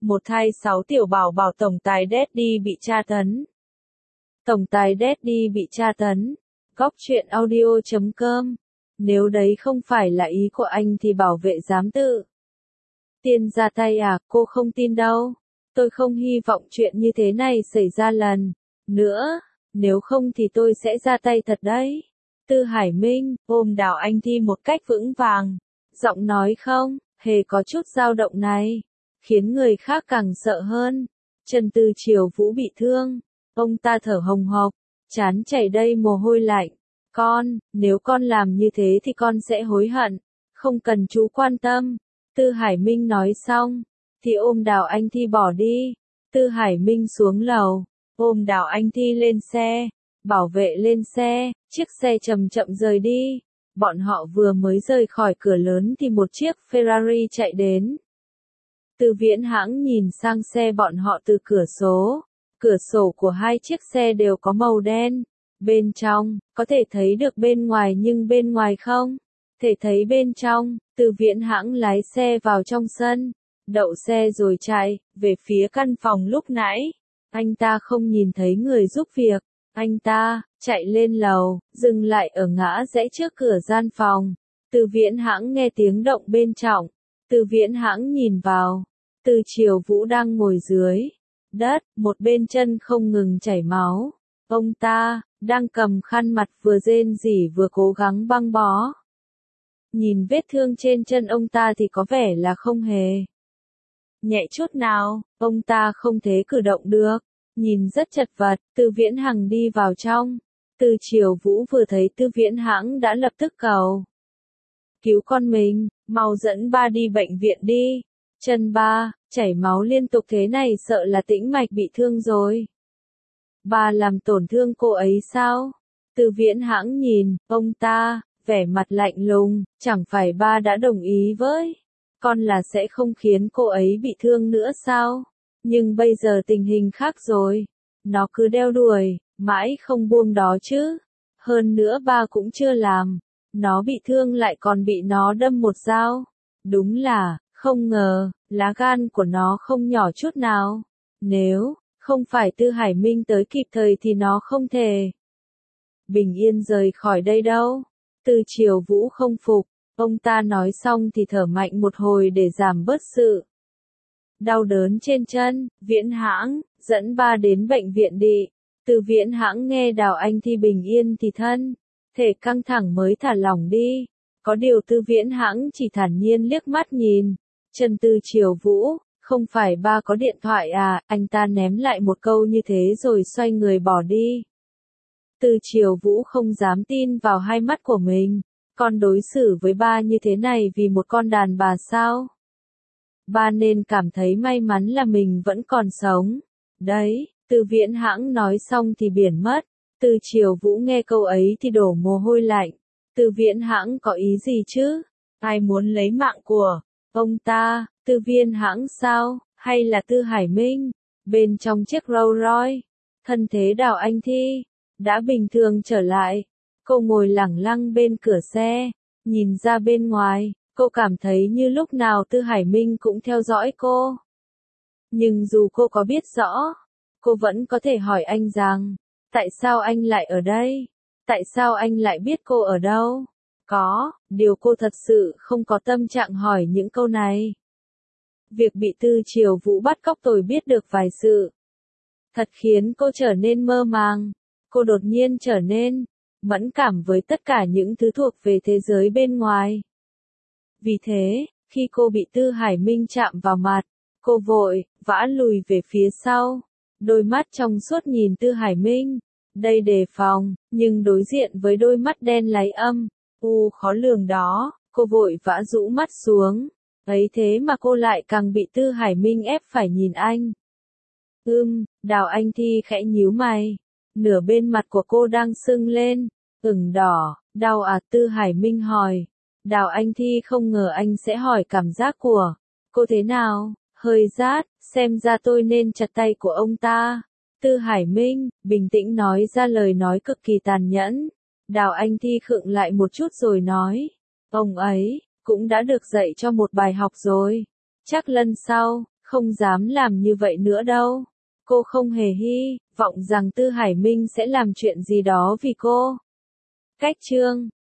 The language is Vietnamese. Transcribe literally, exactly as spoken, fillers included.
Một thai sáu tiểu bảo bảo tổng tài Daddy bị tra tấn. Tổng tài Daddy bị tra tấn. Góc truyện audio chấm com. Nếu đấy không phải là ý của anh thì bảo vệ dám tự tiên ra tay à, cô không tin đâu. Tôi không hy vọng chuyện như thế này xảy ra lần nữa, nếu không thì tôi sẽ ra tay thật đấy. Tư Hải Minh ôm Đào Anh Thi một cách vững vàng, giọng nói không hề có chút dao động này, khiến người khác càng sợ hơn. Trần Tư Triều Vũ bị thương, ông ta thở hồng hộc, trán chảy đầy mồ hôi lạnh. Con, nếu con làm như thế thì con sẽ hối hận, không cần chú quan tâm. Tư Hải Minh nói xong, thì ôm Đào Anh Thi bỏ đi. Tư Hải Minh xuống lầu, ôm Đào Anh Thi lên xe, bảo vệ lên xe, chiếc xe chậm chậm rời đi. Bọn họ vừa mới rời khỏi cửa lớn thì một chiếc Ferrari chạy đến. Từ Viễn Hãng nhìn sang xe bọn họ từ cửa sổ. Cửa sổ của hai chiếc xe đều có màu đen. Bên trong, có thể thấy được bên ngoài nhưng bên ngoài không thể thấy bên trong. Từ Viễn Hãng lái xe vào trong sân, đậu xe rồi chạy về phía căn phòng lúc nãy. Anh ta không nhìn thấy người giúp việc. Anh ta chạy lên lầu, dừng lại ở ngã rẽ trước cửa gian phòng. Từ Viễn Hãng nghe tiếng động bên trong. Từ Viễn Hãng nhìn vào. Từ Triều Vũ đang ngồi dưới đất, một bên chân không ngừng chảy máu. Ông ta đang cầm khăn mặt vừa rên rỉ vừa cố gắng băng bó. Nhìn vết thương trên chân ông ta thì có vẻ là không hề nhẹ chút nào, ông ta không thể cử động được, nhìn rất chật vật. Từ Viễn Hằng đi vào trong. Từ Triều Vũ vừa thấy Tư Viễn Hãng đã lập tức cầu cứu con mình, mau dẫn ba đi bệnh viện đi. Chân ba chảy máu liên tục thế này sợ là tĩnh mạch bị thương rồi. Ba làm tổn thương cô ấy sao? Từ Viễn Hãng nhìn ông ta, vẻ mặt lạnh lùng, chẳng phải ba đã đồng ý với con là sẽ không khiến cô ấy bị thương nữa sao? Nhưng bây giờ tình hình khác rồi. Nó cứ đeo đuổi, mãi không buông đó chứ. Hơn nữa ba cũng chưa làm. Nó bị thương lại còn bị nó đâm một dao. Đúng là, không ngờ, lá gan của nó không nhỏ chút nào. Nếu không phải Tư Hải Minh tới kịp thời thì nó không thể bình yên rời khỏi đây đâu. Từ Triều Vũ không phục, ông ta nói xong thì thở mạnh một hồi để giảm bớt sự đau đớn trên chân. Viễn Hãng, dẫn ba đến bệnh viện đi. Từ Viễn Hãng nghe Đào Anh Thi bình yên thì thân thể căng thẳng mới thả lỏng đi. Có điều Tư Viễn Hãng chỉ thản nhiên liếc mắt nhìn Trần Tư Triều Vũ. Không phải ba có điện thoại à? Anh ta ném lại một câu như thế rồi xoay người bỏ đi. Từ Triều Vũ không dám tin vào hai mắt của mình. Con đối xử với ba như thế này vì một con đàn bà sao? Ba nên cảm thấy may mắn là mình vẫn còn sống. Đấy, Từ Viễn Hãng nói xong thì biển mất. Từ Triều Vũ nghe câu ấy thì đổ mồ hôi lạnh. Từ Viễn Hãng có ý gì chứ? Ai muốn lấy mạng của ông ta? Tư Viễn Hãng sao? Hay là Tư Hải Minh? Bên trong chiếc Rolls Royce, thân thế Đào Anh Thi đã bình thường trở lại. Cô ngồi lẳng lăng bên cửa xe, nhìn ra bên ngoài, cô cảm thấy như lúc nào Tư Hải Minh cũng theo dõi cô. Nhưng dù cô có biết rõ, cô vẫn có thể hỏi anh rằng, tại sao anh lại ở đây? Tại sao anh lại biết cô ở đâu? Có, điều cô thật sự không có tâm trạng hỏi những câu này. Việc bị Tư Triều Vũ bắt cóc tôi biết được vài sự thật khiến cô trở nên mơ màng. Cô đột nhiên trở nên mẫn cảm với tất cả những thứ thuộc về thế giới bên ngoài. Vì thế, khi cô bị Tư Hải Minh chạm vào mặt, cô vội vã lùi về phía sau. Đôi mắt trong suốt nhìn Tư Hải Minh, đầy đề phòng, nhưng đối diện với đôi mắt đen láy âm u khó lường đó, cô vội vã rũ mắt xuống. Ấy thế mà cô lại càng bị Tư Hải Minh ép phải nhìn anh. Ưm, Đào Anh Thi khẽ nhíu mày. Nửa bên mặt của cô đang sưng lên, ửng đỏ. Đau à? Tư Hải Minh hỏi. Đào Anh Thi không ngờ anh sẽ hỏi cảm giác của cô thế nào. Hơi rát, xem ra tôi nên chặt tay của ông ta. Tư Hải Minh bình tĩnh nói ra lời nói cực kỳ tàn nhẫn. Đào Anh Thi khựng lại một chút rồi nói. Ông ấy cũng đã được dạy cho một bài học rồi. Chắc lần sau, không dám làm như vậy nữa đâu. Cô không hề hy vọng rằng Tư Hải Minh sẽ làm chuyện gì đó vì cô. Cách chương